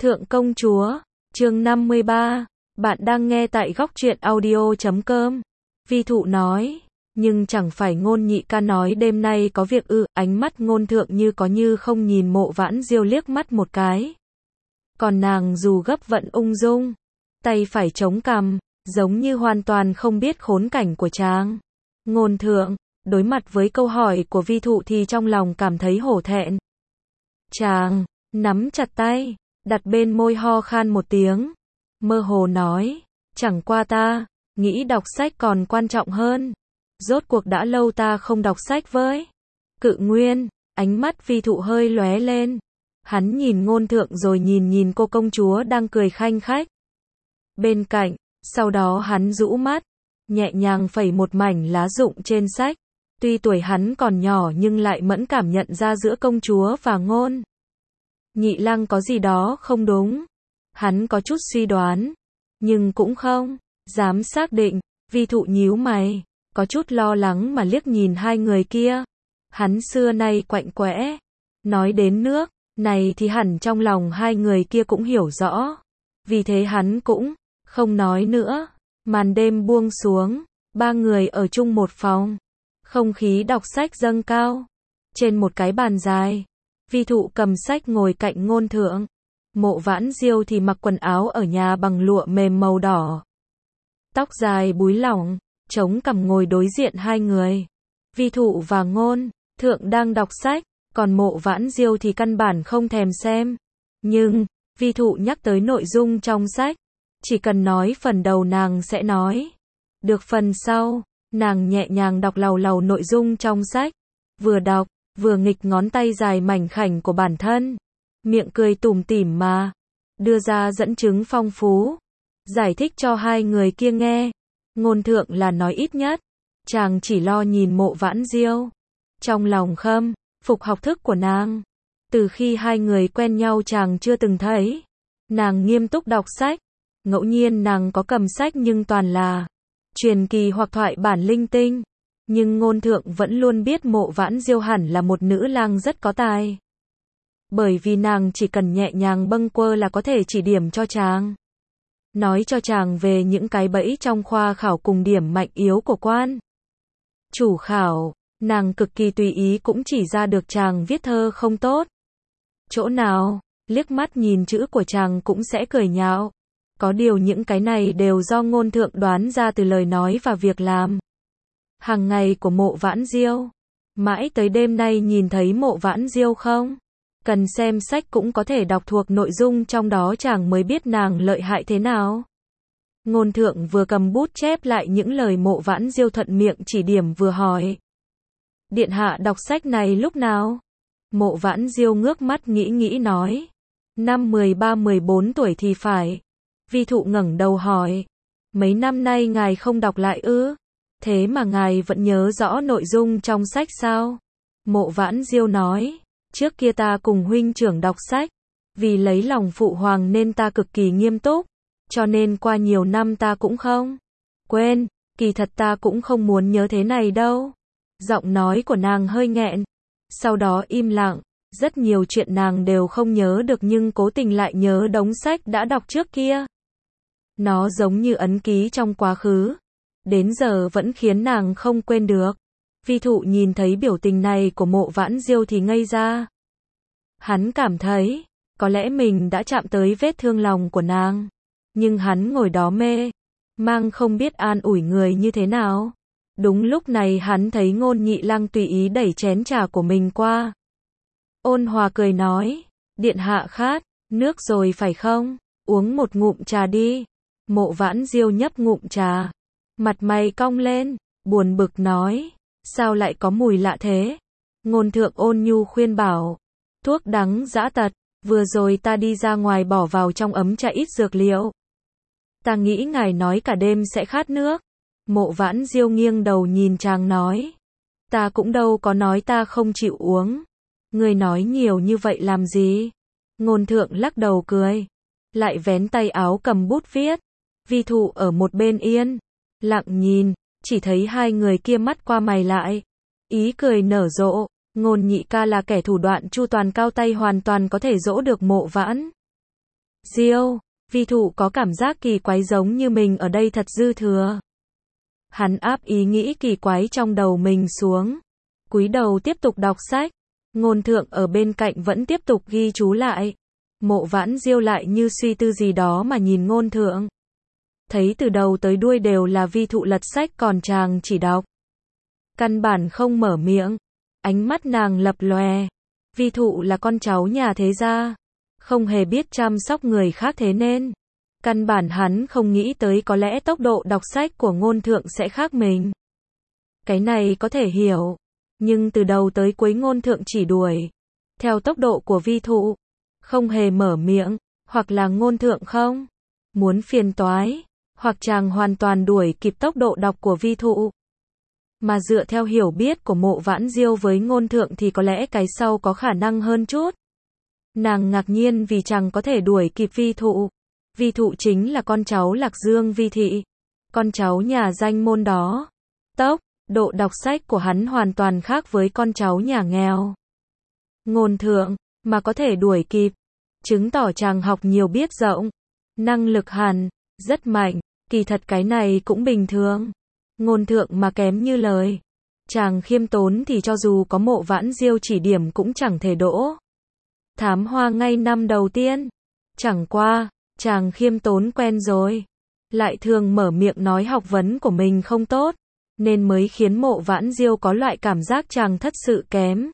Thượng công chúa, chương 53, bạn đang nghe tại góc truyện audio.com. Vi thụ nói, nhưng chẳng phải Ngôn nhị ca nói đêm nay có việc ư? Ánh mắt Ngôn thượng như có như không nhìn Mộ Vãn Diêu liếc mắt một cái. Còn nàng dù gấp vẫn ung dung, tay phải chống cằm, giống như hoàn toàn không biết khốn cảnh của chàng. Ngôn thượng, đối mặt với câu hỏi của vi thụ thì trong lòng cảm thấy hổ thẹn. Chàng, nắm chặt tay, đặt bên môi ho khan một tiếng, mơ hồ nói, chẳng qua ta, nghĩ đọc sách còn quan trọng hơn. Rốt cuộc đã lâu ta không đọc sách với. Cự Nguyên, ánh mắt vi thụ hơi lóe lên. Hắn nhìn Ngôn thượng rồi nhìn cô công chúa đang cười khanh khách bên cạnh, sau đó hắn rũ mắt, nhẹ nhàng phẩy một mảnh lá rụng trên sách. Tuy tuổi hắn còn nhỏ nhưng lại mẫn cảm nhận ra giữa công chúa và Ngôn nhị lăng có gì đó không đúng. Hắn có chút suy đoán, nhưng cũng không dám xác định. Vi thụ nhíu mày, có chút lo lắng mà liếc nhìn hai người kia. Hắn xưa nay quạnh quẽ, nói đến nước này thì hẳn trong lòng hai người kia cũng hiểu rõ. Vì thế hắn cũng không nói nữa. Màn đêm buông xuống, ba người ở chung một phòng. Không khí đọc sách dâng cao. Trên một cái bàn dài, vi thụ cầm sách ngồi cạnh Ngôn thượng. Mộ Vãn Diêu thì mặc quần áo ở nhà bằng lụa mềm màu đỏ. Tóc dài búi lỏng, chống cằm ngồi đối diện hai người. Vi thụ và Ngôn thượng đang đọc sách, còn Mộ Vãn Diêu thì căn bản không thèm xem. Nhưng, vi thụ nhắc tới nội dung trong sách, chỉ cần nói phần đầu nàng sẽ nói. Được phần sau, nàng nhẹ nhàng đọc lầu lầu nội dung trong sách. Vừa đọc, vừa nghịch ngón tay dài mảnh khảnh của bản thân. Miệng cười tủm tỉm mà đưa ra dẫn chứng phong phú, giải thích cho hai người kia nghe. Ngôn thượng là nói ít nhất, chàng chỉ lo nhìn Mộ Vãn Diêu, trong lòng khâm phục học thức của nàng. Từ khi hai người quen nhau chàng chưa từng thấy nàng nghiêm túc đọc sách. Ngẫu nhiên nàng có cầm sách nhưng toàn là truyền kỳ hoặc thoại bản linh tinh. Nhưng Ngôn thượng vẫn luôn biết Mộ Vãn Diêu hẳn là một nữ lang rất có tài. Bởi vì nàng chỉ cần nhẹ nhàng bâng quơ là có thể chỉ điểm cho chàng. Nói cho chàng về những cái bẫy trong khoa khảo cùng điểm mạnh yếu của quan chủ khảo. Nàng cực kỳ tùy ý cũng chỉ ra được chàng viết thơ không tốt chỗ nào, liếc mắt nhìn chữ của chàng cũng sẽ cười nhạo. Có điều những cái này đều do Ngôn thượng đoán ra từ lời nói và việc làm hàng ngày của Mộ Vãn Diêu. Mãi tới đêm nay nhìn thấy Mộ Vãn Diêu không cần xem sách cũng có thể đọc thuộc nội dung trong đó chàng mới biết nàng lợi hại thế nào. Ngôn thượng vừa cầm bút chép lại những lời Mộ Vãn Diêu thuận miệng chỉ điểm vừa hỏi. Điện hạ đọc sách này lúc nào? Mộ Vãn Diêu ngước mắt nghĩ nói. Năm 13-14 tuổi thì phải. Vi thụ ngẩng đầu hỏi. Mấy năm nay ngài không đọc lại ư? Thế mà ngài vẫn nhớ rõ nội dung trong sách sao? Mộ Vãn Diêu nói. Trước kia ta cùng huynh trưởng đọc sách. Vì lấy lòng phụ hoàng nên ta cực kỳ nghiêm túc. Cho nên qua nhiều năm ta cũng không quên. Kỳ thật ta cũng không muốn nhớ thế này đâu. Giọng nói của nàng hơi nghẹn. Sau đó im lặng. Rất nhiều chuyện nàng đều không nhớ được nhưng cố tình lại nhớ đống sách đã đọc trước kia. Nó giống như ấn ký trong quá khứ. Đến giờ vẫn khiến nàng không quên được. Vi thụ nhìn thấy biểu tình này của Mộ Vãn Diêu thì ngây ra. Hắn cảm thấy, có lẽ mình đã chạm tới vết thương lòng của nàng. Nhưng hắn ngồi đó mê mang không biết an ủi người như thế nào. Đúng lúc này hắn thấy Ngôn nhị lăng tùy ý đẩy chén trà của mình qua. Ôn hòa cười nói, điện hạ khát nước rồi phải không? Uống một ngụm trà đi. Mộ Vãn Diêu nhấp ngụm trà, mặt mày cong lên, buồn bực nói, sao lại có mùi lạ thế? Ngôn thượng ôn nhu khuyên bảo, thuốc đắng dã tật, vừa rồi ta đi ra ngoài bỏ vào trong ấm trà ít dược liệu. Ta nghĩ ngài nói cả đêm sẽ khát nước. Mộ Vãn Diêu nghiêng đầu nhìn chàng nói, ta cũng đâu có nói ta không chịu uống. Ngươi nói nhiều như vậy làm gì? Ngôn thượng lắc đầu cười, lại vén tay áo cầm bút viết. Vi thụ ở một bên yên lặng nhìn, chỉ thấy hai người kia mắt qua mày lại, ý cười nở rộ. Ngôn nhị ca là kẻ thủ đoạn chu toàn cao tay hoàn toàn có thể dỗ được Mộ Vãn Diêu, vi thụ có cảm giác kỳ quái giống như mình ở đây thật dư thừa. Hắn áp ý nghĩ kỳ quái trong đầu mình xuống. Cúi đầu tiếp tục đọc sách. Ngôn thượng ở bên cạnh vẫn tiếp tục ghi chú lại. Mộ Vãn Diêu lại như suy tư gì đó mà nhìn ngôn thượng. Thấy từ đầu tới đuôi đều là vi thụ lật sách còn chàng chỉ đọc. Căn bản không mở miệng. Ánh mắt nàng lập lòe. Vi thụ là con cháu nhà thế gia. Không hề biết chăm sóc người khác thế nên. Căn bản hắn không nghĩ tới có lẽ tốc độ đọc sách của ngôn thượng sẽ khác mình. Cái này có thể hiểu. Nhưng từ đầu tới cuối ngôn thượng chỉ đuổi. Theo tốc độ của vi thụ. Không hề mở miệng. Hoặc là ngôn thượng không muốn phiền toái. Hoặc chàng hoàn toàn đuổi kịp tốc độ đọc của vi thụ. Mà dựa theo hiểu biết của Mộ Vãn Diêu với ngôn thượng thì có lẽ cái sau có khả năng hơn chút. Nàng ngạc nhiên vì chàng có thể đuổi kịp vi thụ. Vi thụ chính là con cháu Lạc Dương Vi Thị. Con cháu nhà danh môn đó. Tốc độ đọc sách của hắn hoàn toàn khác với con cháu nhà nghèo. Ngôn thượng, mà có thể đuổi kịp. Chứng tỏ chàng học nhiều biết rộng. Năng lực hẳn, rất mạnh. Kỳ thật cái này cũng bình thường. Ngôn thượng mà kém như lời. Chàng khiêm tốn thì cho dù có Mộ Vãn Diêu chỉ điểm cũng chẳng thể đỗ. Thám hoa ngay năm đầu tiên. Chẳng qua, chàng khiêm tốn quen rồi. Lại thường mở miệng nói học vấn của mình không tốt. Nên mới khiến Mộ Vãn Diêu có loại cảm giác chàng thất sự kém.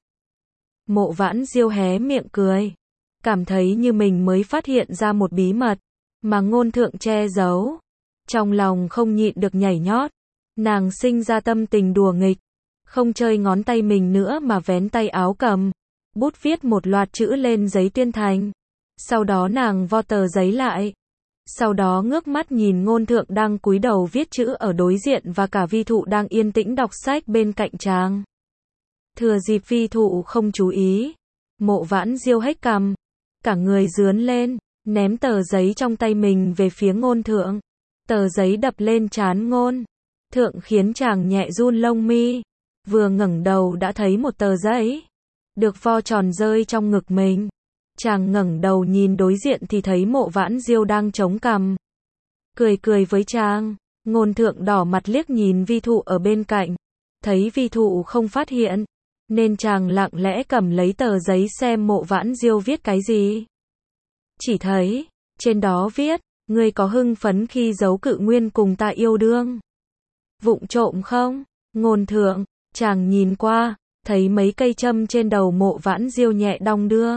Mộ Vãn Diêu hé miệng cười. Cảm thấy như mình mới phát hiện ra một bí mật. Mà ngôn thượng che giấu. Trong lòng không nhịn được nhảy nhót. Nàng sinh ra tâm tình đùa nghịch. Không chơi ngón tay mình nữa mà vén tay áo cầm. Bút viết một loạt chữ lên giấy tuyên thành. Sau đó nàng vo tờ giấy lại. Sau đó ngước mắt nhìn ngôn thượng đang cúi đầu viết chữ ở đối diện và cả vi thụ đang yên tĩnh đọc sách bên cạnh chàng. Thừa dịp vi thụ không chú ý. Mộ Vãn Diêu hếch cằm. Cả người rướn lên. Ném tờ giấy trong tay mình về phía ngôn thượng. Tờ giấy đập lên trán ngôn thượng khiến chàng nhẹ run lông mi. Vừa ngẩng đầu đã thấy một tờ giấy. Được vo tròn rơi trong ngực mình. Chàng ngẩng đầu nhìn đối diện thì thấy Mộ Vãn Diêu đang chống cằm. Cười cười với chàng. Ngôn thượng đỏ mặt liếc nhìn vi thụ ở bên cạnh. Thấy vi thụ không phát hiện. Nên chàng lặng lẽ cầm lấy tờ giấy xem Mộ Vãn Diêu viết cái gì. Chỉ thấy, trên đó viết, ngươi có hưng phấn khi giấu cự nguyên cùng ta yêu đương. Vụng trộm không? Ngôn thượng, chàng nhìn qua, thấy mấy cây châm trên đầu Mộ Vãn Diêu nhẹ đong đưa.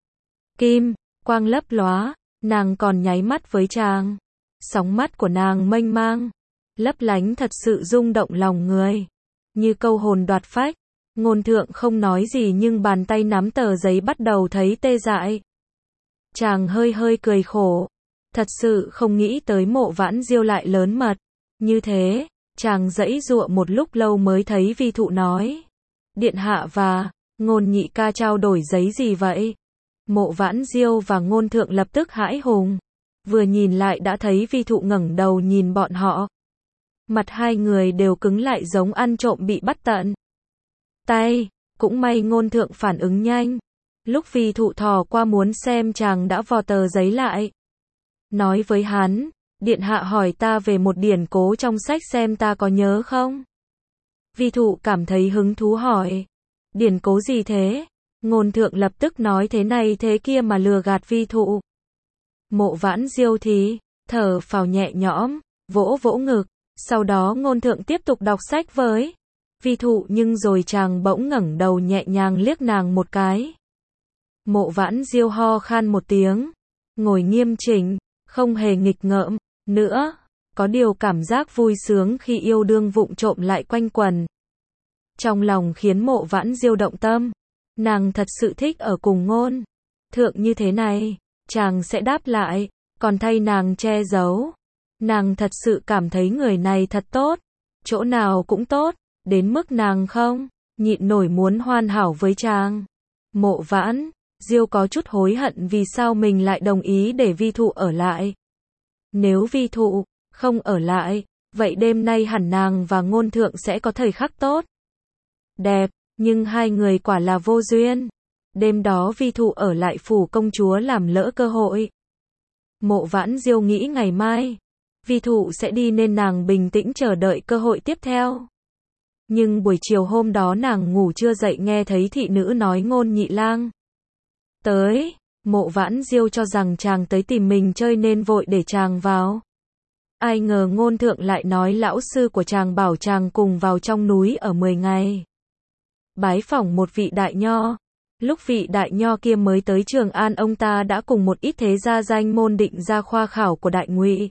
Kim, quang lấp lóa, nàng còn nháy mắt với chàng. Sóng mắt của nàng mênh mang, lấp lánh thật sự rung động lòng người. Như câu hồn đoạt phách, ngôn thượng không nói gì nhưng bàn tay nắm tờ giấy bắt đầu thấy tê dại. Chàng hơi hơi cười khổ. Thật sự không nghĩ tới Mộ Vãn Diêu lại lớn mật. Như thế, chàng giãy giụa một lúc lâu mới thấy vi thụ nói. Điện hạ và ngôn nhị ca trao đổi giấy gì vậy? Mộ Vãn Diêu và ngôn thượng lập tức hãi hùng. Vừa nhìn lại đã thấy vi thụ ngẩng đầu nhìn bọn họ. Mặt hai người đều cứng lại giống ăn trộm bị bắt tận tay. Cũng may ngôn thượng phản ứng nhanh. Lúc vi thụ thò qua muốn xem chàng đã vò tờ giấy lại. Nói với hắn, điện hạ hỏi ta về một điển cố trong sách xem ta có nhớ không? Vi thụ cảm thấy hứng thú hỏi. Điển cố gì thế? Ngôn thượng lập tức nói thế này thế kia mà lừa gạt vi thụ. Mộ Vãn Diêu thì thở phào nhẹ nhõm, vỗ vỗ ngực. Sau đó ngôn thượng tiếp tục đọc sách với vi thụ nhưng rồi chàng bỗng ngẩng đầu nhẹ nhàng liếc nàng một cái. Mộ Vãn Diêu ho khan một tiếng. Ngồi nghiêm chỉnh, không hề nghịch ngợm nữa. Có điều cảm giác vui sướng khi yêu đương vụng trộm lại quanh quẩn. Trong lòng khiến Mộ Vãn Diêu động tâm. Nàng thật sự thích ở cùng ngôn thượng như thế này. Chàng sẽ đáp lại. Còn thay nàng che giấu. Nàng thật sự cảm thấy người này thật tốt. Chỗ nào cũng tốt. Đến mức nàng không nhịn nổi muốn hoàn hảo với chàng. Mộ Vãn Diêu có chút hối hận vì sao mình lại đồng ý để vi thụ ở lại. Nếu vi thụ không ở lại, vậy đêm nay hẳn nàng và ngôn thượng sẽ có thời khắc tốt. Đẹp, nhưng hai người quả là vô duyên. Đêm đó vi thụ ở lại phủ công chúa làm lỡ cơ hội. Mộ Vãn Diêu nghĩ ngày mai, Vi Thụ sẽ đi nên nàng bình tĩnh chờ đợi cơ hội tiếp theo. Nhưng buổi chiều hôm đó nàng ngủ chưa dậy nghe thấy thị nữ nói Ngôn nhị lang tới. Mộ Vãn Diêu cho rằng chàng tới tìm mình chơi nên vội để chàng vào. Ai ngờ Ngôn thượng lại nói lão sư của chàng bảo chàng cùng vào trong núi ở 10 ngày. Bái phỏng một vị đại nho. Lúc vị đại nho kia mới tới Trường An, ông ta đã cùng một ít thế gia danh môn định ra khoa khảo của Đại Ngụy.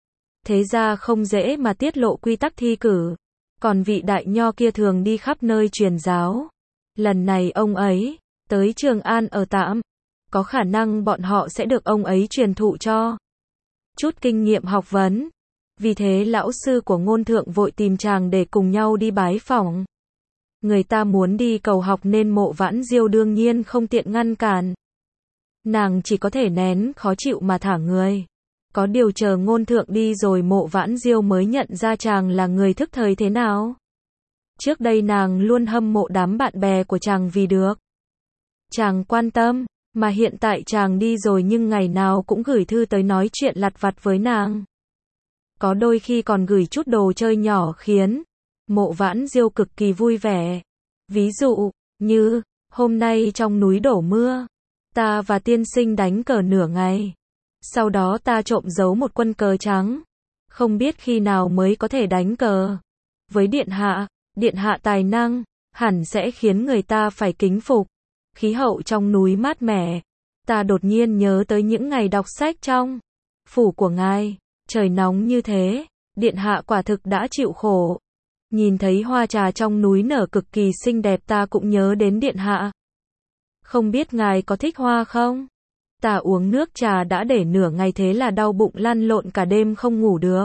Thế gia không dễ mà tiết lộ quy tắc thi cử. Còn vị đại nho kia thường đi khắp nơi truyền giáo. Lần này ông ấy tới Trường An ở tạm. Có khả năng bọn họ sẽ được ông ấy truyền thụ cho chút kinh nghiệm học vấn. Vì thế lão sư của Ngôn thượng vội tìm chàng để cùng nhau đi bái phỏng. Người ta muốn đi cầu học nên Mộ Vãn Diêu đương nhiên không tiện ngăn cản. Nàng chỉ có thể nén khó chịu mà thả người. Có điều chờ Ngôn thượng đi rồi Mộ Vãn Diêu mới nhận ra chàng là người thức thời thế nào. Trước đây nàng luôn hâm mộ đám bạn bè của chàng vì được chàng quan tâm, mà hiện tại chàng đi rồi nhưng ngày nào cũng gửi thư tới nói chuyện lặt vặt với nàng. Có đôi khi còn gửi chút đồ chơi nhỏ khiến Mộ Vãn Diêu cực kỳ vui vẻ. Ví dụ, như, hôm nay trong núi đổ mưa, ta và tiên sinh đánh cờ nửa ngày. Sau đó ta trộm giấu một quân cờ trắng. Không biết khi nào mới có thể đánh cờ. Với điện hạ tài năng, hẳn sẽ khiến người ta phải kính phục. Khí hậu trong núi mát mẻ. Ta đột nhiên nhớ tới những ngày đọc sách trong phủ của ngài. Trời nóng như thế, điện hạ quả thực đã chịu khổ. Nhìn thấy hoa trà trong núi nở cực kỳ xinh đẹp ta cũng nhớ đến điện hạ. Không biết ngài có thích hoa không? Ta uống nước trà đã để nửa ngày thế là đau bụng lăn lộn cả đêm không ngủ được.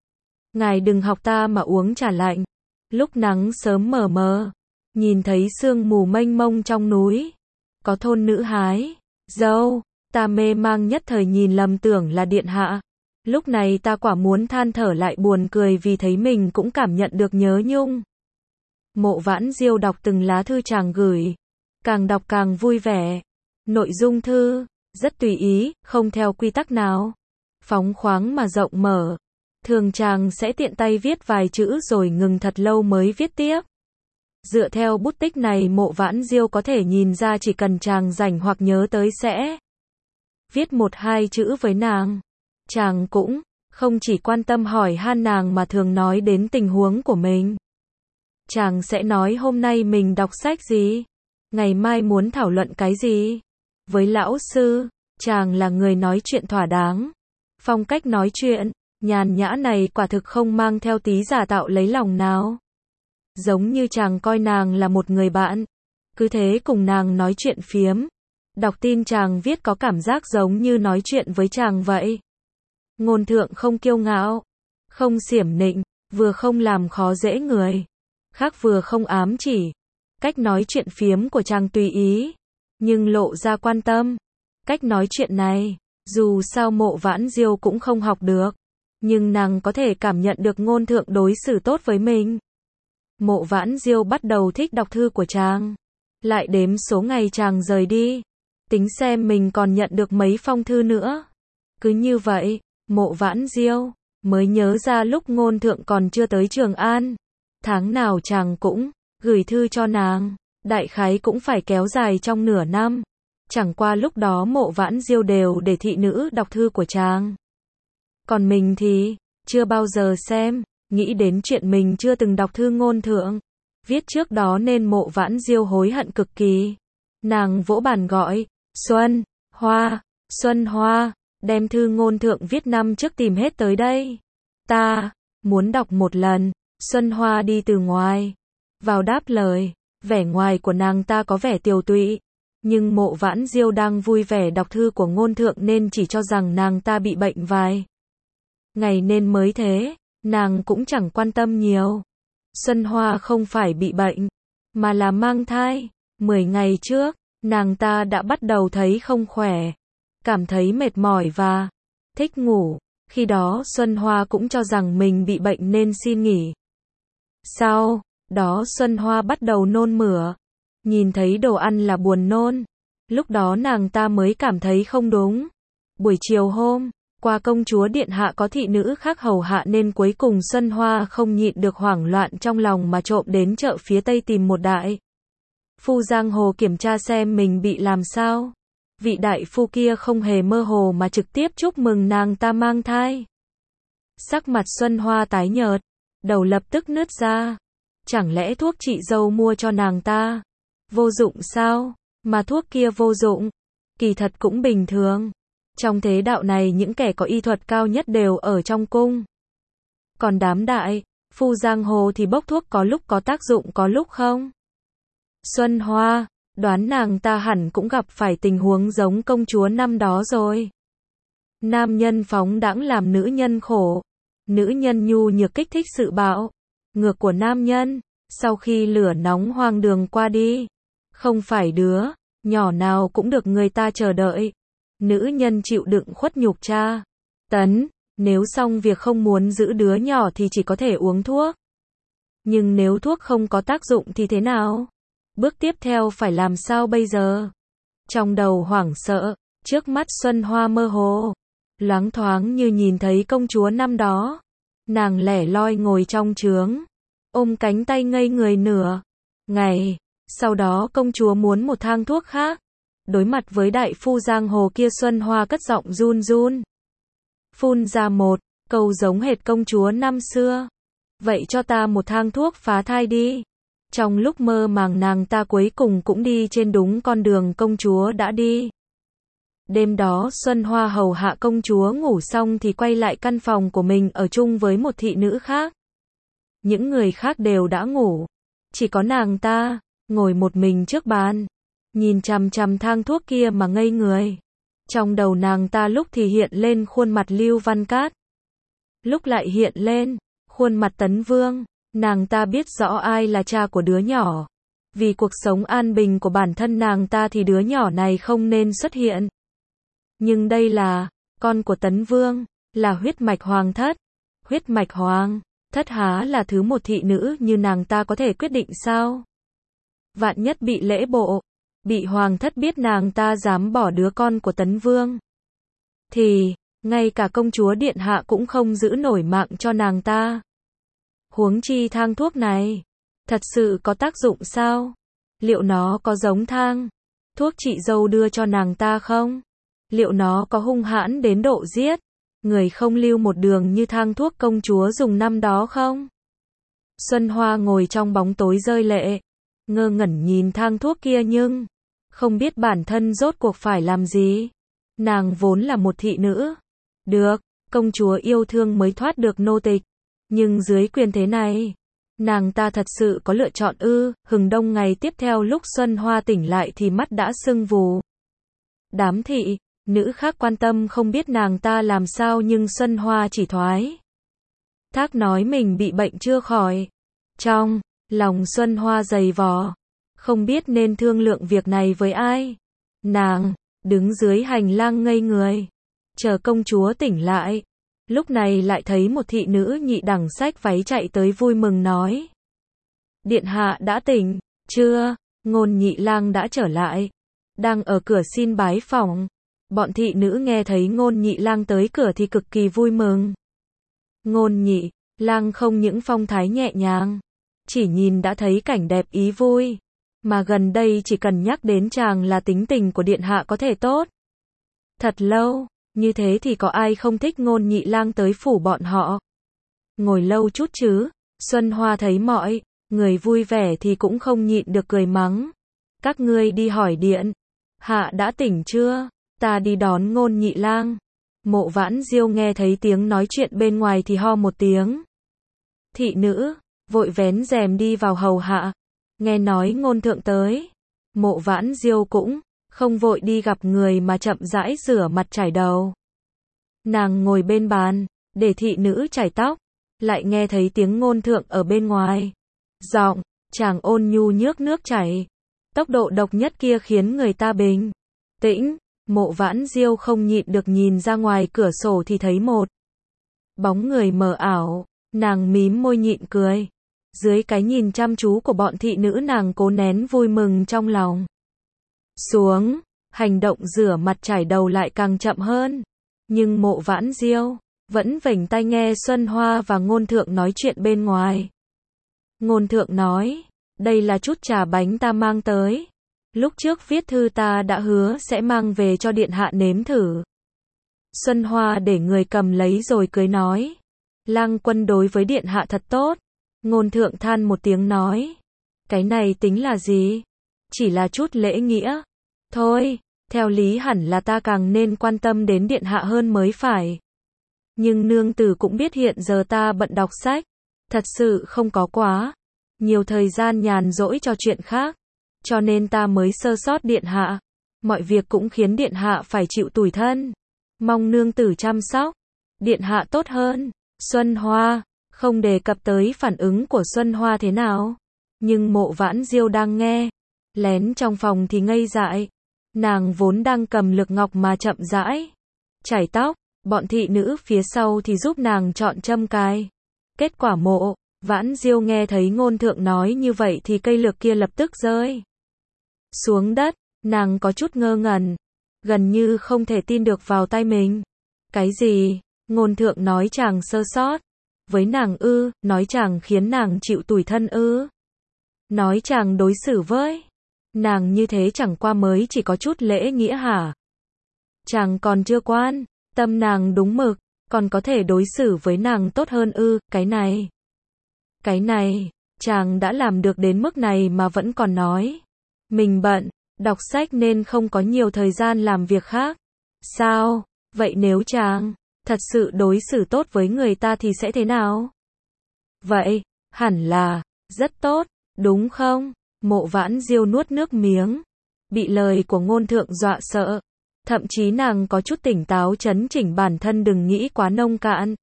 Ngài đừng học ta mà uống trà lạnh. Lúc nắng sớm mờ mờ, nhìn thấy sương mù mênh mông trong núi. Có thôn nữ hái dâu, ta mê mang nhất thời nhìn lầm tưởng là điện hạ. Lúc này ta quả muốn than thở lại buồn cười vì thấy mình cũng cảm nhận được nhớ nhung. Mộ Vãn Diêu đọc từng lá thư chàng gửi. Càng đọc càng vui vẻ. Nội dung thư rất tùy ý, không theo quy tắc nào. Phóng khoáng mà rộng mở. Thường chàng sẽ tiện tay viết vài chữ rồi ngừng thật lâu mới viết tiếp. Dựa theo bút tích này Mộ Vãn Diêu có thể nhìn ra chỉ cần chàng rảnh hoặc nhớ tới sẽ viết một hai chữ với nàng. Chàng cũng không chỉ quan tâm hỏi han nàng mà thường nói đến tình huống của mình. Chàng sẽ nói hôm nay mình đọc sách gì, ngày mai muốn thảo luận cái gì. Với lão sư, chàng là người nói chuyện thỏa đáng. Phong cách nói chuyện nhàn nhã này quả thực không mang theo tí giả tạo lấy lòng nào. Giống như chàng coi nàng là một người bạn. Cứ thế cùng nàng nói chuyện phiếm. Đọc tin chàng viết có cảm giác giống như nói chuyện với chàng vậy. Ngôn thượng không kiêu ngạo, không xiểm nịnh, vừa không làm khó dễ người, khác vừa không ám chỉ. Cách nói chuyện phiếm của chàng tùy ý, nhưng lộ ra quan tâm. Cách nói chuyện này, dù sao Mộ Vãn Diêu cũng không học được, nhưng nàng có thể cảm nhận được Ngôn thượng đối xử tốt với mình. Mộ Vãn Diêu bắt đầu thích đọc thư của chàng, lại đếm số ngày chàng rời đi, tính xem mình còn nhận được mấy phong thư nữa. Cứ như vậy, Mộ Vãn Diêu mới nhớ ra lúc Ngôn thượng còn chưa tới Trường An, tháng nào chàng cũng gửi thư cho nàng, đại khái cũng phải kéo dài trong nửa năm. Chẳng qua lúc đó Mộ Vãn Diêu đều để thị nữ đọc thư của chàng. Còn mình thì chưa bao giờ xem, nghĩ đến chuyện mình chưa từng đọc thư Ngôn thượng viết trước đó nên Mộ Vãn Diêu hối hận cực kỳ. Nàng vỗ bàn gọi, Xuân Hoa, đem thư Ngôn thượng viết năm trước tìm hết tới đây. Ta muốn đọc một lần. Xuân Hoa đi từ ngoài vào đáp lời. Vẻ ngoài của nàng ta có vẻ tiều tụy, nhưng Mộ Vãn Diêu đang vui vẻ đọc thư của Ngôn thượng nên chỉ cho rằng nàng ta bị bệnh vài ngày nên mới thế. Nàng cũng chẳng quan tâm nhiều. Xuân Hoa không phải bị bệnh, mà là mang thai. 10 ngày trước, nàng ta đã bắt đầu thấy không khỏe, cảm thấy mệt mỏi và thích ngủ. Khi đó Xuân Hoa cũng cho rằng mình bị bệnh nên xin nghỉ. Sau đó Xuân Hoa bắt đầu nôn mửa. Nhìn thấy đồ ăn là buồn nôn. Lúc đó nàng ta mới cảm thấy không đúng. Buổi chiều hôm qua công chúa điện hạ có thị nữ khác hầu hạ nên cuối cùng Xuân Hoa không nhịn được hoảng loạn trong lòng mà trộm đến chợ phía Tây tìm một đại phu giang hồ kiểm tra xem mình bị làm sao. Vị đại phu kia không hề mơ hồ mà trực tiếp chúc mừng nàng ta mang thai. Sắc mặt Xuân Hoa tái nhợt, đầu lập tức nứt ra. Chẳng lẽ thuốc chị dâu mua cho nàng ta vô dụng sao? Mà thuốc kia vô dụng, kỳ thật cũng bình thường. Trong thế đạo này những kẻ có y thuật cao nhất đều ở trong cung. Còn đám đại phu giang hồ thì bốc thuốc có lúc có tác dụng có lúc không. Xuân Hoa đoán nàng ta hẳn cũng gặp phải tình huống giống công chúa năm đó rồi. Nam nhân phóng đãng làm nữ nhân khổ, nữ nhân nhu nhược kích thích sự bạo ngược của nam nhân. Sau khi lửa nóng hoang đường qua đi, không phải đứa nhỏ nào cũng được người ta chờ đợi. Nữ nhân chịu đựng khuất nhục tra tấn, nếu xong việc không muốn giữ đứa nhỏ thì chỉ có thể uống thuốc. Nhưng nếu thuốc không có tác dụng thì thế nào? Bước tiếp theo phải làm sao bây giờ? Trong đầu hoảng sợ, trước mắt Xuân Hoa mơ hồ, loáng thoáng như nhìn thấy công chúa năm đó. Nàng lẻ loi ngồi trong trướng, ôm cánh tay ngây người nửa ngày. Sau đó công chúa muốn một thang thuốc khác. Đối mặt với đại phu giang hồ kia, Xuân Hoa cất giọng run run, phun ra một câu giống hệt công chúa năm xưa. Vậy cho ta một thang thuốc phá thai đi. Trong lúc mơ màng nàng ta cuối cùng cũng đi trên đúng con đường công chúa đã đi. Đêm đó Xuân Hoa hầu hạ công chúa ngủ xong thì quay lại căn phòng của mình ở chung với một thị nữ khác. Những người khác đều đã ngủ, chỉ có nàng ta ngồi một mình trước bàn, nhìn chằm chằm thang thuốc kia mà ngây người. Trong đầu nàng ta lúc thì hiện lên khuôn mặt Lưu Văn Cát, lúc lại hiện lên khuôn mặt Tấn Vương. Nàng ta biết rõ ai là cha của đứa nhỏ. Vì cuộc sống an bình của bản thân nàng ta thì đứa nhỏ này không nên xuất hiện. Nhưng đây là con của Tấn Vương, là huyết mạch hoàng thất. Huyết mạch hoàng thất há là thứ một thị nữ như nàng ta có thể quyết định sao? Vạn nhất bị lễ bộ, bị hoàng thất biết nàng ta dám bỏ đứa con của Tấn Vương, thì ngay cả công chúa điện hạ cũng không giữ nổi mạng cho nàng ta. Huống chi thang thuốc này thật sự có tác dụng sao? Liệu nó có giống thang thuốc chị dâu đưa cho nàng ta không? Liệu nó có hung hãn đến độ giết người không lưu một đường như thang thuốc công chúa dùng năm đó không? Xuân Hoa ngồi trong bóng tối rơi lệ, ngơ ngẩn nhìn thang thuốc kia nhưng không biết bản thân rốt cuộc phải làm gì. Nàng vốn là một thị nữ, được công chúa yêu thương mới thoát được nô tịch. Nhưng dưới quyền thế này, nàng ta thật sự có lựa chọn ư? Hừng đông ngày tiếp theo lúc Xuân Hoa tỉnh lại thì mắt đã sưng vù. Đám thị nữ khác quan tâm không biết nàng ta làm sao nhưng Xuân Hoa chỉ thoái thác nói mình bị bệnh chưa khỏi. Trong lòng Xuân Hoa dày vò, không biết nên thương lượng việc này với ai. Nàng đứng dưới hành lang ngây người, chờ công chúa tỉnh lại. Lúc này lại thấy một thị nữ nhị đẳng xách váy chạy tới vui mừng nói: Điện hạ đã tỉnh, chưa? Ngôn Nhị Lang đã trở lại, đang ở cửa xin bái phỏng. Bọn thị nữ nghe thấy Ngôn Nhị Lang tới cửa thì cực kỳ vui mừng. Ngôn Nhị Lang không những phong thái nhẹ nhàng, chỉ nhìn đã thấy cảnh đẹp ý vui, mà gần đây chỉ cần nhắc đến chàng là tính tình của điện hạ có thể tốt thật lâu. Như thế thì có ai không thích Ngôn Nhị Lang tới phủ bọn họ ngồi lâu chút chứ? Xuân Hoa thấy mọi người vui vẻ thì cũng không nhịn được cười mắng: Các ngươi đi hỏi điện hạ đã tỉnh chưa? Ta đi đón Ngôn Nhị Lang. Mộ Vãn Diêu nghe thấy tiếng nói chuyện bên ngoài thì ho một tiếng. Thị nữ vội vén rèm đi vào hầu hạ. Nghe nói Ngôn thượng tới, Mộ Vãn Diêu cũng không vội đi gặp người mà chậm rãi rửa mặt chải đầu. Nàng ngồi bên bàn, để thị nữ chải tóc, lại nghe thấy tiếng Ngôn thượng ở bên ngoài. Giọng chàng ôn nhu nhước nước chảy, tốc độ độc nhất kia khiến người ta bình tĩnh. Mộ Vãn Diêu không nhịn được nhìn ra ngoài cửa sổ thì thấy một bóng người mờ ảo. Nàng mím môi nhịn cười. Dưới cái nhìn chăm chú của bọn thị nữ, nàng cố nén vui mừng trong lòng xuống. Hành động rửa mặt chải đầu lại càng chậm hơn. Nhưng Mộ Vãn Diêu vẫn vểnh tai nghe Xuân Hoa và Ngôn Thượng nói chuyện bên ngoài. Ngôn Thượng nói, đây là chút trà bánh ta mang tới. Lúc trước viết thư ta đã hứa sẽ mang về cho điện hạ nếm thử. Xuân Hoa để người cầm lấy rồi cười nói, Lang Quân đối với điện hạ thật tốt. Ngôn Thượng than một tiếng nói, cái này tính là gì? Chỉ là chút lễ nghĩa. Thôi, theo lý hẳn là ta càng nên quan tâm đến điện hạ hơn mới phải. Nhưng nương tử cũng biết hiện giờ ta bận đọc sách. Thật sự không có quá nhiều thời gian nhàn rỗi cho chuyện khác. Cho nên ta mới sơ sót điện hạ. Mọi việc cũng khiến điện hạ phải chịu tủi thân. Mong nương tử chăm sóc. Điện hạ tốt hơn. Xuân Hoa không đề cập tới phản ứng của Xuân Hoa thế nào. Nhưng Mộ Vãn Diêu đang nghe. Lén trong phòng thì ngây dại. Nàng vốn đang cầm lược ngọc mà chậm rãi chải tóc. Bọn thị nữ phía sau thì giúp nàng chọn châm cài. Kết quả Mộ Vãn Diêu nghe thấy Ngôn Thượng nói như vậy thì cây lược kia lập tức rơi xuống đất. Nàng có chút ngơ ngẩn, gần như không thể tin được vào tai mình. Cái gì? Ngôn Thượng nói chàng sơ sót với nàng ư? Nói chàng khiến nàng chịu tủi thân ư? Nói chàng đối xử với nàng như thế chẳng qua mới chỉ có chút lễ nghĩa hả? Chàng còn chưa quan tâm nàng đúng mực, còn có thể đối xử với nàng tốt hơn ư? Cái này, chàng đã làm được đến mức này mà vẫn còn nói mình bận đọc sách nên không có nhiều thời gian làm việc khác. Sao? Vậy nếu chàng thật sự đối xử tốt với người ta thì sẽ thế nào? Vậy, hẳn là rất tốt, đúng không? Mộ Vãn Diêu nuốt nước miếng, bị lời của Ngôn Thượng dọa sợ. Thậm chí nàng có chút tỉnh táo trấn chỉnh bản thân đừng nghĩ quá nông cạn.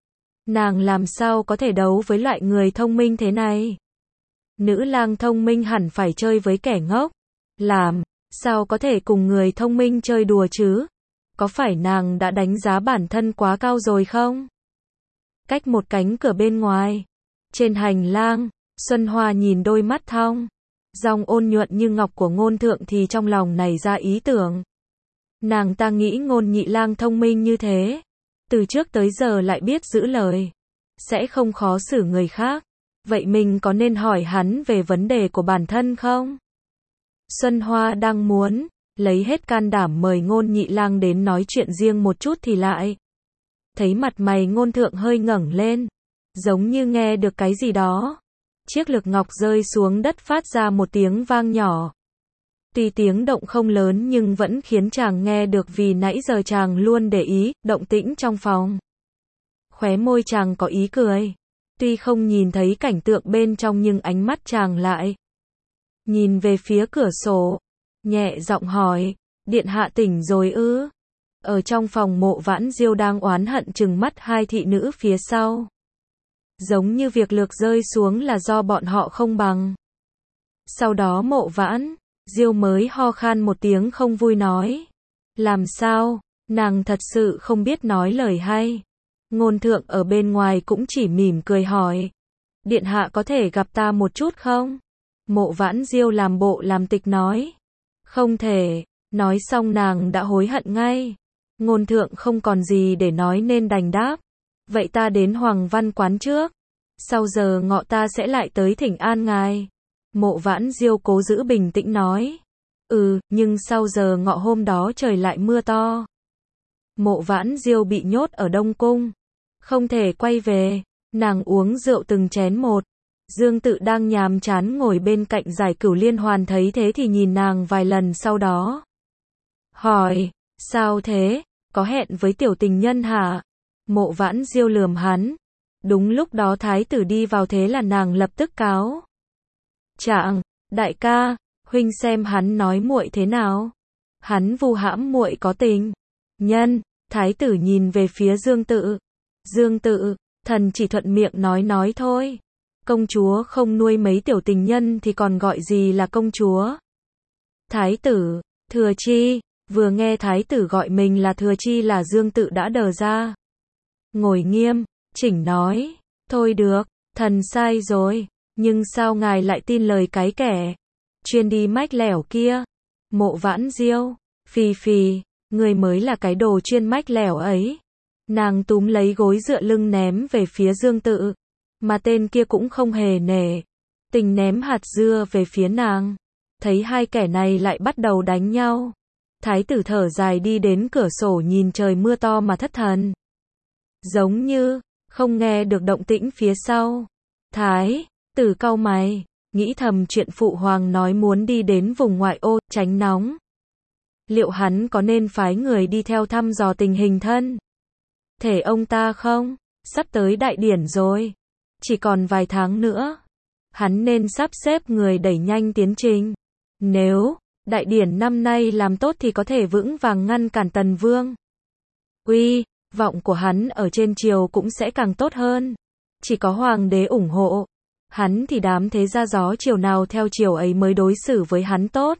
Nàng làm sao có thể đấu với loại người thông minh thế này? Nữ lang thông minh hẳn phải chơi với kẻ ngốc. Làm sao có thể cùng người thông minh chơi đùa chứ? Có phải nàng đã đánh giá bản thân quá cao rồi không? Cách một cánh cửa bên ngoài, trên hành lang, Xuân Hoa nhìn đôi mắt thong dong ôn nhuận như ngọc của Ngôn Thượng thì trong lòng nảy ra ý tưởng. Nàng ta nghĩ Ngôn nhị lang thông minh như thế, từ trước tới giờ lại biết giữ lời, sẽ không khó xử người khác. Vậy mình có nên hỏi hắn về vấn đề của bản thân không? Xuân Hoa đang muốn lấy hết can đảm mời Ngôn nhị lang đến nói chuyện riêng một chút thì lại thấy mặt mày Ngôn Thượng hơi ngẩng lên, giống như nghe được cái gì đó. Chiếc lược ngọc rơi xuống đất phát ra một tiếng vang nhỏ. Tuy tiếng động không lớn nhưng vẫn khiến chàng nghe được vì nãy giờ chàng luôn để ý động tĩnh trong phòng. Khóe môi chàng có ý cười. Tuy không nhìn thấy cảnh tượng bên trong nhưng ánh mắt chàng lại nhìn về phía cửa sổ, nhẹ giọng hỏi, điện hạ tỉnh rồi ư? Ở trong phòng Mộ Vãn Diêu đang oán hận trừng mắt hai thị nữ phía sau. Giống như việc lược rơi xuống là do bọn họ không bằng. Sau đó Mộ Vãn Diêu mới ho khan một tiếng không vui nói. Làm sao? Nàng thật sự không biết nói lời hay. Ngôn Thượng ở bên ngoài cũng chỉ mỉm cười hỏi. Điện hạ có thể gặp ta một chút không? Mộ Vãn Diêu làm bộ làm tịch nói. Không thể. Nói xong nàng đã hối hận ngay. Ngôn Thượng không còn gì để nói nên đành đáp. Vậy ta đến Hoàng Văn Quán trước. Sau giờ ngọ ta sẽ lại tới thỉnh an ngài. Mộ Vãn Diêu cố giữ bình tĩnh nói. Nhưng sau giờ ngọ hôm đó trời lại mưa to. Mộ Vãn Diêu bị nhốt ở Đông Cung. Không thể quay về. Nàng uống rượu từng chén một. Dương Tự đang nhàm chán ngồi bên cạnh Giải Cửu Liên Hoàn thấy thế thì nhìn nàng vài lần sau đó. Hỏi, sao thế? Có hẹn với tiểu tình nhân hả? Mộ Vãn Diêu lườm hắn. Đúng lúc đó thái tử đi vào thế là nàng lập tức cáo trạng, đại ca, huynh xem hắn nói muội thế nào? Hắn vu hãm muội có tình nhân. Thái tử nhìn về phía Dương Tự. Dương Tự, thần chỉ thuận miệng nói thôi. Công chúa không nuôi mấy tiểu tình nhân thì còn gọi gì là công chúa? Thái tử, Thừa Chi, vừa nghe thái tử gọi mình là Thừa Chi là Dương Tự đã đờ ra. Ngồi nghiêm, chỉnh nói, thôi được, thần sai rồi, nhưng sao ngài lại tin lời cái kẻ chuyên đi mách lẻo kia? Mộ Vãn Diêu, phì phì, Ngươi mới là cái đồ chuyên mách lẻo ấy. Nàng túm lấy gối dựa lưng ném về phía Dương Tự. Mà tên kia cũng không hề nể tình ném hạt dưa về phía nàng. Thấy hai kẻ này lại bắt đầu đánh nhau. Thái tử thở dài đi đến cửa sổ nhìn trời mưa to mà thất thần. Giống như không nghe được động tĩnh phía sau. Thái tử cau mày, nghĩ thầm chuyện phụ hoàng nói muốn đi đến vùng ngoại ô, tránh nóng. Liệu hắn có nên phái người đi theo thăm dò tình hình thân thể ông ta không? Sắp tới đại điển rồi. Chỉ còn vài tháng nữa. Hắn nên sắp xếp người đẩy nhanh tiến trình. Nếu đại điển năm nay làm tốt thì có thể vững vàng ngăn cản Tần Vương. Uy vọng của hắn ở trên triều cũng sẽ càng tốt hơn. Chỉ có hoàng đế ủng hộ hắn thì đám thế gia gió triều nào theo triều ấy mới đối xử với hắn tốt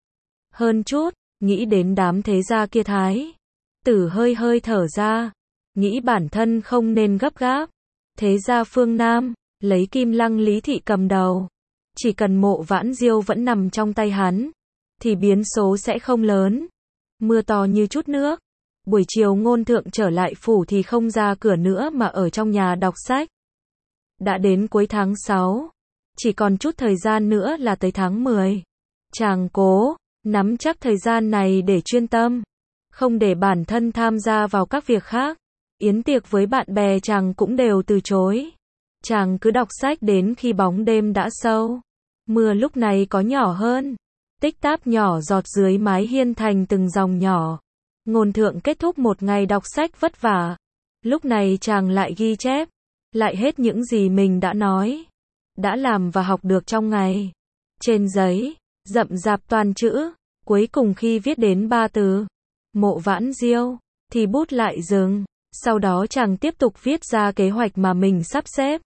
hơn chút. Nghĩ đến đám thế gia kia, Thái tử hơi hơi thở ra, nghĩ bản thân không nên gấp gáp. Thế gia phương Nam lấy Kim Lăng Lý Thị cầm đầu, chỉ cần Mộ Vãn Diêu vẫn nằm trong tay hắn thì biến số sẽ không lớn. Mưa to như chút nước. Buổi chiều Ngôn Thượng trở lại phủ thì không ra cửa nữa mà ở trong nhà đọc sách. Đã đến cuối tháng 6, chỉ còn chút thời gian nữa là tới tháng 10. Chàng cố nắm chắc thời gian này để chuyên tâm, không để bản thân tham gia vào các việc khác. Yến tiệc với bạn bè chàng cũng đều từ chối. Chàng cứ đọc sách đến khi bóng đêm đã sâu. Mưa lúc này có nhỏ hơn, tích táp nhỏ giọt dưới mái hiên thành từng dòng nhỏ. Ngôn Thượng kết thúc một ngày đọc sách vất vả. Lúc này chàng lại ghi chép lại hết những gì mình đã nói, đã làm và học được trong ngày. Trên giấy rậm rạp toàn chữ. Cuối cùng khi viết đến 3 từ Mộ Vãn Diêu thì bút lại dừng. Sau đó chàng tiếp tục viết ra kế hoạch mà mình sắp xếp.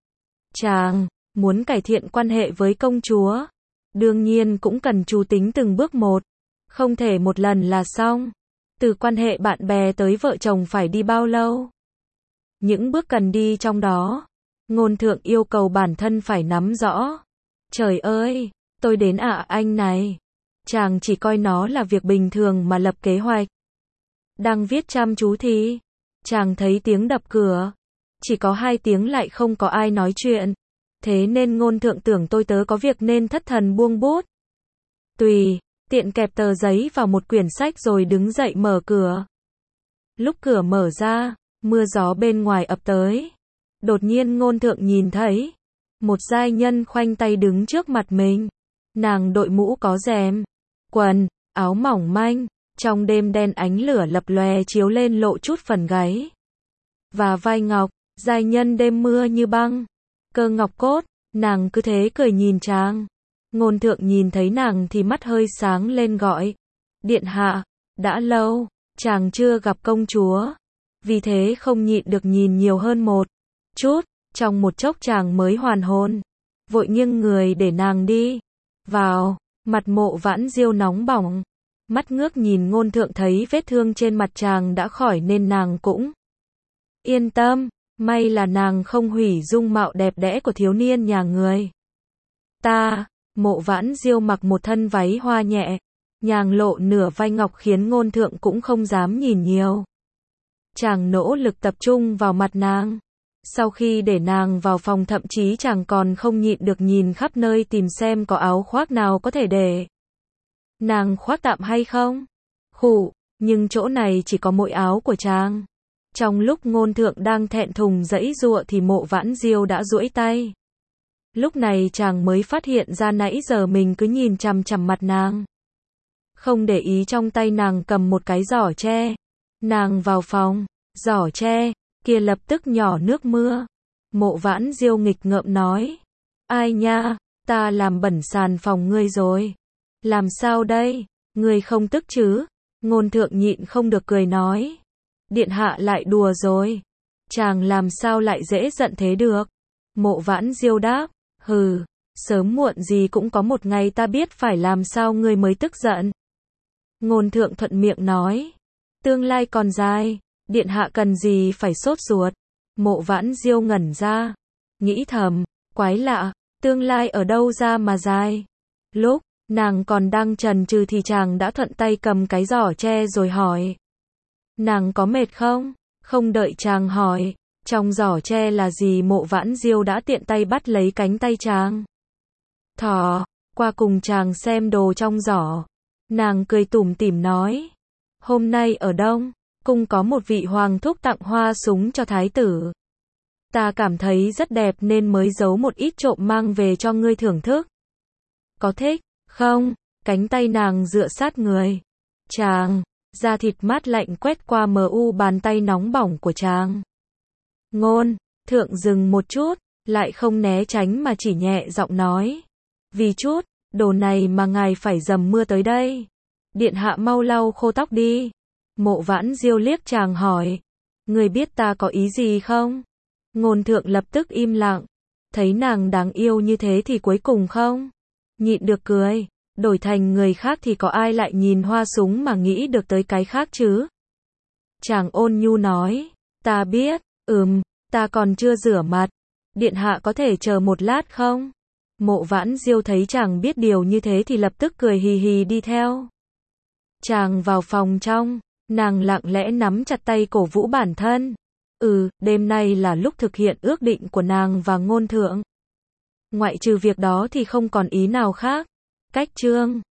Chàng muốn cải thiện quan hệ với công chúa, đương nhiên cũng cần chú tính từng bước một, không thể một lần là xong. Từ quan hệ bạn bè tới vợ chồng phải đi bao lâu? Những bước cần đi trong đó, Ngôn Thượng yêu cầu bản thân phải nắm rõ. Trời ơi, tôi đến anh này. Chàng chỉ coi nó là việc bình thường mà lập kế hoạch. Đang viết chăm chú thì chàng thấy tiếng đập cửa. Chỉ có 2 tiếng lại không có ai nói chuyện. Thế nên Ngôn Thượng tưởng tôi tớ có việc nên thất thần buông bút. Tùy tiện kẹp tờ giấy vào một quyển sách rồi đứng dậy mở cửa. Lúc cửa mở ra, mưa gió bên ngoài ập tới. Đột nhiên Ngôn Thượng nhìn thấy một giai nhân khoanh tay đứng trước mặt mình. Nàng đội mũ có rèm, quần, áo mỏng manh. Trong đêm đen ánh lửa lập lòe chiếu lên lộ chút phần gáy và vai ngọc. Giai nhân đêm mưa như băng, cơ ngọc cốt. Nàng cứ thế cười nhìn chàng. Ngôn Thượng nhìn thấy nàng thì mắt hơi sáng lên gọi. Điện hạ, đã lâu chàng chưa gặp công chúa, vì thế không nhịn được nhìn nhiều hơn một chút. Trong một chốc chàng mới hoàn hồn, vội nghiêng người để nàng đi vào. Mặt Mộ Vãn Diêu nóng bỏng, mắt ngước nhìn Ngôn Thượng thấy vết thương trên mặt chàng đã khỏi nên nàng cũng yên tâm. May là nàng không hủy dung mạo đẹp đẽ của thiếu niên nhà người ta. Mộ Vãn Diêu mặc một thân váy hoa nhẹ, nhàng lộ nửa vai ngọc khiến Ngôn Thượng cũng không dám nhìn nhiều. Chàng nỗ lực tập trung vào mặt nàng. Sau khi để nàng vào phòng thậm chí chàng còn không nhịn được nhìn khắp nơi tìm xem có áo khoác nào có thể để nàng khoác tạm hay không. Khụ, nhưng chỗ này chỉ có mỗi áo của chàng. Trong lúc Ngôn Thượng đang thẹn thùng giãy giụa thì Mộ Vãn Diêu đã duỗi tay. Lúc này chàng mới phát hiện ra nãy giờ mình cứ nhìn chằm chằm mặt nàng, không để ý trong tay nàng cầm một cái giỏ tre. Nàng vào phòng, giỏ tre kia lập tức nhỏ nước mưa. Mộ Vãn Diêu nghịch ngợm nói: Ai nha, ta làm bẩn sàn phòng ngươi rồi. Làm sao đây, ngươi không tức chứ? Ngôn Thượng nhịn không được cười nói: Điện hạ lại đùa rồi. Chàng làm sao lại dễ giận thế được? Mộ Vãn Diêu đáp: Hừ, sớm muộn gì cũng có một ngày ta biết phải làm sao ngươi mới tức giận. Ngôn Thượng thuận miệng nói: Tương lai còn dài, điện hạ cần gì phải sốt ruột. Mộ Vãn Diêu ngẩn ra, nghĩ thầm, quái lạ, tương lai ở đâu ra mà dài. Lúc Nàng còn đang chần chừ thì chàng đã thuận tay cầm cái giỏ tre rồi hỏi. Nàng có mệt không? Không đợi chàng hỏi, trong giỏ tre là gì Mộ Vãn Diêu đã tiện tay bắt lấy cánh tay chàng. Thỏ, qua cùng chàng xem đồ trong giỏ. Nàng cười tủm tỉm nói. Hôm nay ở Đông Cung có một vị hoàng thúc tặng hoa súng cho thái tử. Ta cảm thấy rất đẹp nên mới giấu một ít trộm mang về cho ngươi thưởng thức. Có thích không? Cánh tay nàng dựa sát người chàng, da thịt mát lạnh quét qua mờ u bàn tay nóng bỏng của chàng. Ngôn thượng dừng một chút, lại không né tránh mà chỉ nhẹ giọng nói. Vì chút, đồ này mà ngài phải dầm mưa tới đây. Điện hạ mau lau khô tóc đi. Mộ Vãn Diêu liếc chàng hỏi. Người biết ta có ý gì không? Ngôn thượng lập tức im lặng. Thấy nàng đáng yêu như thế thì cuối cùng không nhịn được cười. Đổi thành người khác thì có ai lại nhìn hoa súng mà nghĩ được tới cái khác chứ? Chàng ôn nhu nói. Ta biết, ta còn chưa rửa mặt. Điện hạ có thể chờ một lát không? Mộ Vãn Diêu thấy chàng biết điều như thế thì lập tức cười hì hì đi theo chàng vào phòng trong. Nàng lặng lẽ nắm chặt tay cổ vũ bản thân. Đêm nay là lúc thực hiện ước định của nàng và Ngôn thượng. Ngoại trừ việc đó thì không còn ý nào khác. Cách chương